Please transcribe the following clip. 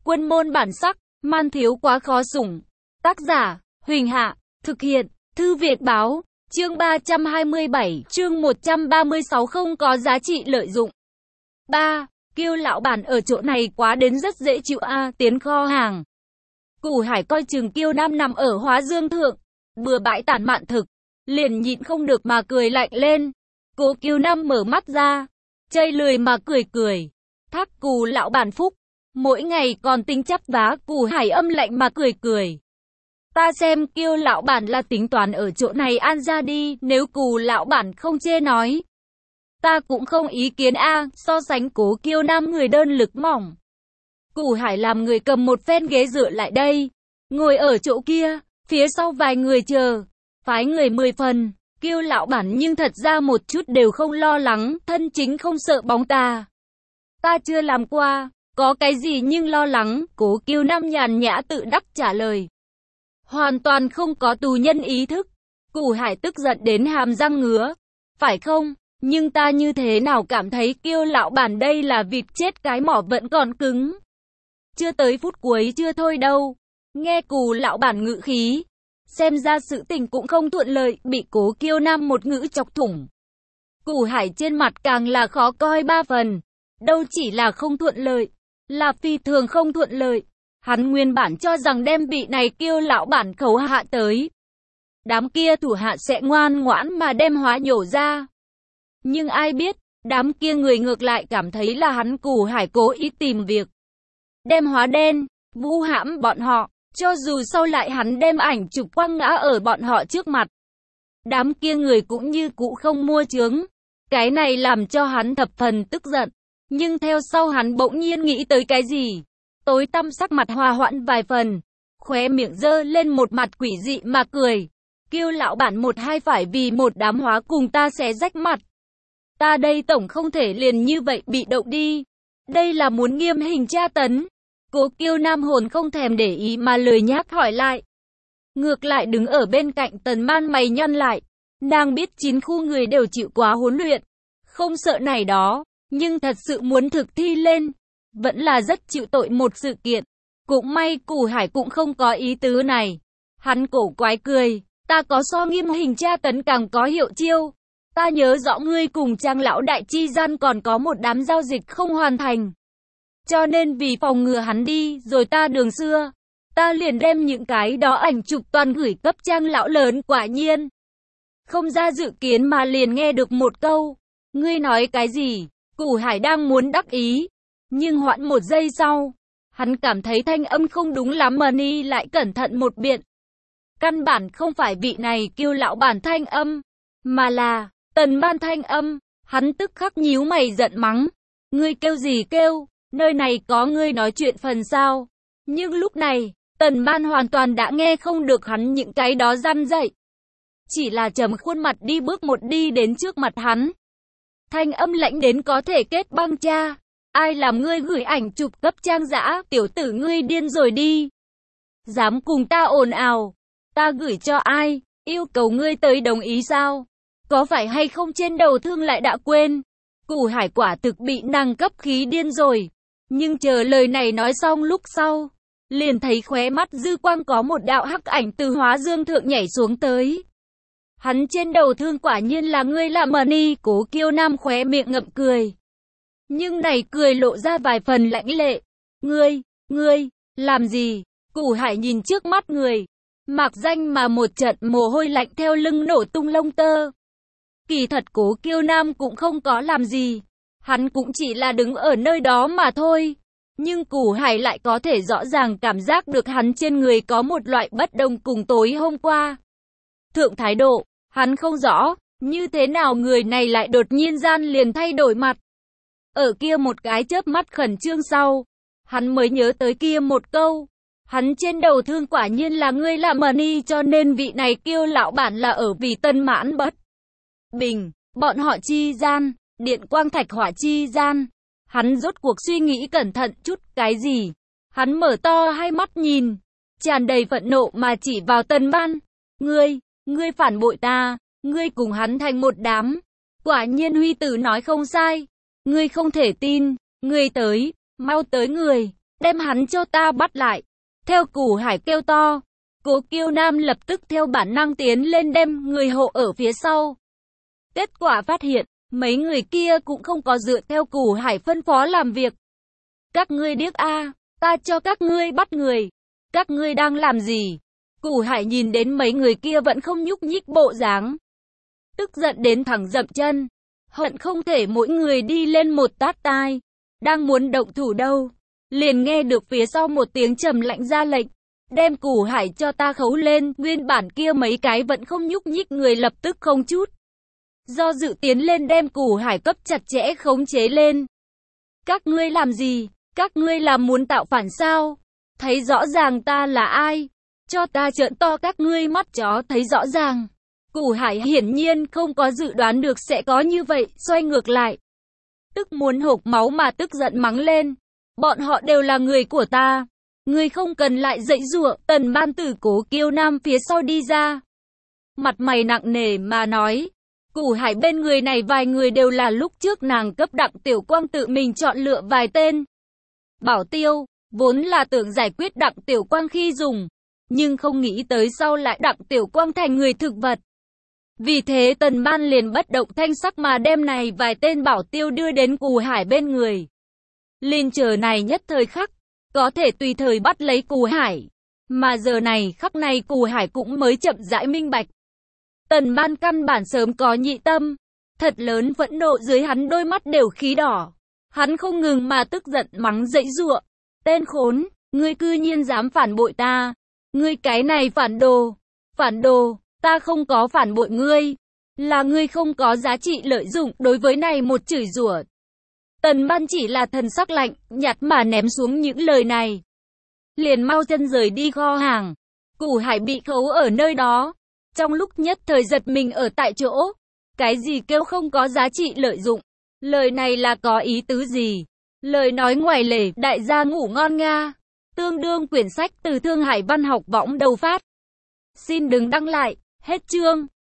Quân môn bản sắc, man thiếu quá khó sủng. Tác giả, Huỳnh Hạ, thực hiện, Thư Việt Báo, chương 327, chương 136 không có giá trị lợi dụng. 3. Kiêu lão bản ở chỗ này quá đến rất dễ chịu tiến kho hàng. Củ Hải coi chừng Kiêu Nam nằm ở Hóa Dương Thượng, bừa bãi tản mạn thực, liền nhịn không được mà cười lạnh lên. Cố Kiêu Nam mở mắt ra, chây lười mà cười. Thác Cù lão bản phúc, mỗi ngày còn tính chấp vá. Củ Hải âm lạnh mà cười. Ta xem Kiêu lão bản là tính toán ở chỗ này ăn ra đi, nếu Cù lão bản không chê nói. Ta cũng không ý kiến so sánh Cố Kiêu Nam người đơn lực mỏng. Củ Hải làm người cầm một phen ghế dựa lại đây, ngồi ở chỗ kia, phía sau vài người chờ, phái người 10 phần. Kiêu lão bản nhưng thật ra một chút đều không lo lắng, thân chính không sợ bóng ta. Ta chưa làm qua, có cái gì nhưng lo lắng, Cố Kiêu Nam nhàn nhã tự đắc trả lời. Hoàn toàn không có tù nhân ý thức. Củ Hải tức giận đến hàm răng ngứa. Phải không? Nhưng ta như thế nào cảm thấy Kiêu lão bản đây là vịt chết cái mỏ vẫn còn cứng. Chưa tới phút cuối chưa thôi đâu. Nghe Cù lão bản ngữ khí, xem ra sự tình cũng không thuận lợi, bị Cố Kiêu Nam một ngữ chọc thủng. Củ Hải trên mặt càng là khó coi 3 phần. Đâu chỉ là không thuận lợi, là phi thường không thuận lợi. Hắn nguyên bản cho rằng đem vị này Kiêu lão bản khấu hạ tới, đám kia thủ hạ sẽ ngoan ngoãn mà đem hóa nhổ ra. Nhưng ai biết, đám kia người ngược lại cảm thấy là hắn Củ Hải cố ý tìm việc, đem hóa đen, vu hãm bọn họ, cho dù sau lại hắn đem ảnh chụp quăng ngã ở bọn họ trước mặt. Đám kia người cũng như cũ không mua chướng. Cái này làm cho hắn thập phần tức giận. Nhưng theo sau hắn bỗng nhiên nghĩ tới cái gì? Tối tăm sắc mặt hòa hoãn vài phần, khóe miệng giơ lên một mặt quỷ dị mà cười. Kiêu lão bản một hai phải vì một đám hóa cùng ta xé rách mặt. Ta đây tổng không thể liền như vậy bị động đi. Đây là muốn nghiêm hình tra tấn. Cố Kiêu Nam hồn không thèm để ý mà lười nhác hỏi lại. Ngược lại đứng ở bên cạnh Tần Man mày nhăn lại. Nàng biết 9 khu người đều chịu quá huấn luyện, không sợ này đó, nhưng thật sự muốn thực thi lên, vẫn là rất chịu tội một sự kiện. Cũng may Củ Hải cũng không có ý tứ này. Hắn cổ quái cười, ta có so nghiêm hình tra tấn càng có hiệu chiêu. Ta nhớ rõ ngươi cùng Trang lão đại chi gian còn có một đám giao dịch không hoàn thành. Cho nên vì phòng ngừa hắn đi, rồi ta đường xưa, ta liền đem những cái đó ảnh chụp toàn gửi cấp Trang lão lớn. Quả nhiên, không ra dự kiến mà liền nghe được một câu. Ngươi nói cái gì? Củ Hải đang muốn đắc ý, nhưng hoãn một giây sau, hắn cảm thấy thanh âm không đúng lắm mà ni lại cẩn thận một biện. Căn bản không phải vị này Kiêu lão bản thanh âm, mà là Tần Man thanh âm. Hắn tức khắc nhíu mày giận mắng. Ngươi kêu gì kêu? Nơi này có ngươi nói chuyện phần sao? Nhưng lúc này, Tần Man hoàn toàn đã nghe không được hắn những cái đó răn dạy. Chỉ là trầm khuôn mặt đi bước một đi đến trước mặt hắn. Thanh âm lạnh đến có thể kết băng cha. Ai làm ngươi gửi ảnh chụp cấp Trang dã, tiểu tử ngươi điên rồi đi. Dám cùng ta ồn ào. Ta gửi cho ai? Yêu cầu ngươi tới đồng ý sao? Có phải hay không trên đầu thương lại đã quên? Củ Hải quả thực bị nàng cấp khí điên rồi. Nhưng chờ lời này nói xong lúc sau, liền thấy khóe mắt dư quang có một đạo hắc ảnh từ Hóa Dương Thượng nhảy xuống tới. Hắn trên đầu thương quả nhiên là ngươi làm mờ ni. Cố Kiêu Nam khóe miệng ngậm cười. Nhưng này cười lộ ra vài phần lãnh lệ. Ngươi, làm gì? Củ Hải nhìn trước mắt người. Mạc danh mà một trận mồ hôi lạnh theo lưng nổ tung lông tơ. Kỳ thật Cố Kiêu Nam cũng không có làm gì. Hắn cũng chỉ là đứng ở nơi đó mà thôi. Nhưng Củ Hải lại có thể rõ ràng cảm giác được hắn trên người có một loại bất đồng cùng tối hôm qua. Thượng thái độ, hắn không rõ, như thế nào người này lại đột nhiên gian liền thay đổi mặt. Ở kia một cái chớp mắt khẩn trương sau, hắn mới nhớ tới kia một câu. Hắn trên đầu thương quả nhiên là ngươi làm mờ ni, cho nên vị này Kiêu lão bản là ở vì Tân Mãn bất bình, bọn họ chi gian, điện quang thạch hỏa chi gian. Hắn rốt cuộc suy nghĩ cẩn thận chút cái gì. Hắn mở to hai mắt nhìn, tràn đầy phẫn nộ mà chỉ vào Tần Man. Ngươi phản bội ta, ngươi cùng hắn thành một đám. Quả nhiên Huy tử nói không sai. Ngươi không thể tin, ngươi tới, mau tới người. đem hắn cho ta bắt lại. Theo Cù Hải kêu to, Cố Kiêu Nam lập tức theo bản năng tiến lên đem người hộ ở phía sau. Kết quả phát hiện, mấy người kia cũng không có dựa theo Cù Hải phân phó làm việc. Các ngươi điếc a, ta cho các ngươi bắt người. Các ngươi đang làm gì? Cù Hải nhìn đến mấy người kia vẫn không nhúc nhích bộ dáng, tức giận đến thẳng dậm chân, hận không thể mỗi người đi lên một tát tai. Đang muốn động thủ đâu, liền nghe được phía sau một tiếng trầm lạnh ra lệnh, đem Cù Hải cho ta khấu lên. Nguyên bản kia mấy cái vẫn không nhúc nhích người lập tức không chút do dự tiến lên đem Cù Hải cấp chặt chẽ khống chế lên. Các ngươi làm gì? Các ngươi là muốn tạo phản sao? Thấy rõ ràng ta là ai? Cho ta trợn to các ngươi mắt chó thấy rõ ràng. Cù Hải hiển nhiên không có dự đoán được sẽ có như vậy, xoay ngược lại, tức muốn hộc máu mà tức giận mắng lên. Bọn họ đều là người của ta. Ngươi không cần lại dãy giụa. Tần Ban từ Cố Kiêu Nam phía sau đi ra, mặt mày nặng nề mà nói. Cù Hải bên người này vài người đều là lúc trước nàng cấp Đặng Tiểu Quang tự mình chọn lựa vài tên bảo tiêu, vốn là tưởng giải quyết Đặng Tiểu Quang khi dùng, nhưng không nghĩ tới sau lại Đặng Tiểu Quang thành người thực vật. Vì thế Tần Ban liền bất động thanh sắc mà đem này vài tên bảo tiêu đưa đến Cù Hải bên người. Liền chờ này nhất thời khắc, có thể tùy thời bắt lấy Cù Hải. Mà giờ này khắc này Cù Hải cũng mới chậm rãi minh bạch. Tần Ban căn bản sớm có nhị tâm, thật lớn phẫn nộ dưới hắn đôi mắt đều khí đỏ. Hắn không ngừng mà tức giận mắng dãy giụa. Tên khốn, ngươi cư nhiên dám phản bội ta. Ngươi cái này phản đồ, ta không có phản bội ngươi. Là ngươi không có giá trị lợi dụng. Đối với này một chửi rủa, Tần Ban chỉ là thần sắc lạnh, nhạt mà ném xuống những lời này. Liền mau chân rời đi kho hàng. Cù Hải bị khấu ở nơi đó. Trong lúc nhất thời giật mình ở tại chỗ. Cái gì kêu không có giá trị lợi dụng? Lời này là có ý tứ gì? Lời nói ngoài lề, đại gia ngủ ngon nga. Tương đương quyển sách từ Thương Hải Văn học võng đầu phát. Xin đừng đăng lại, hết chương.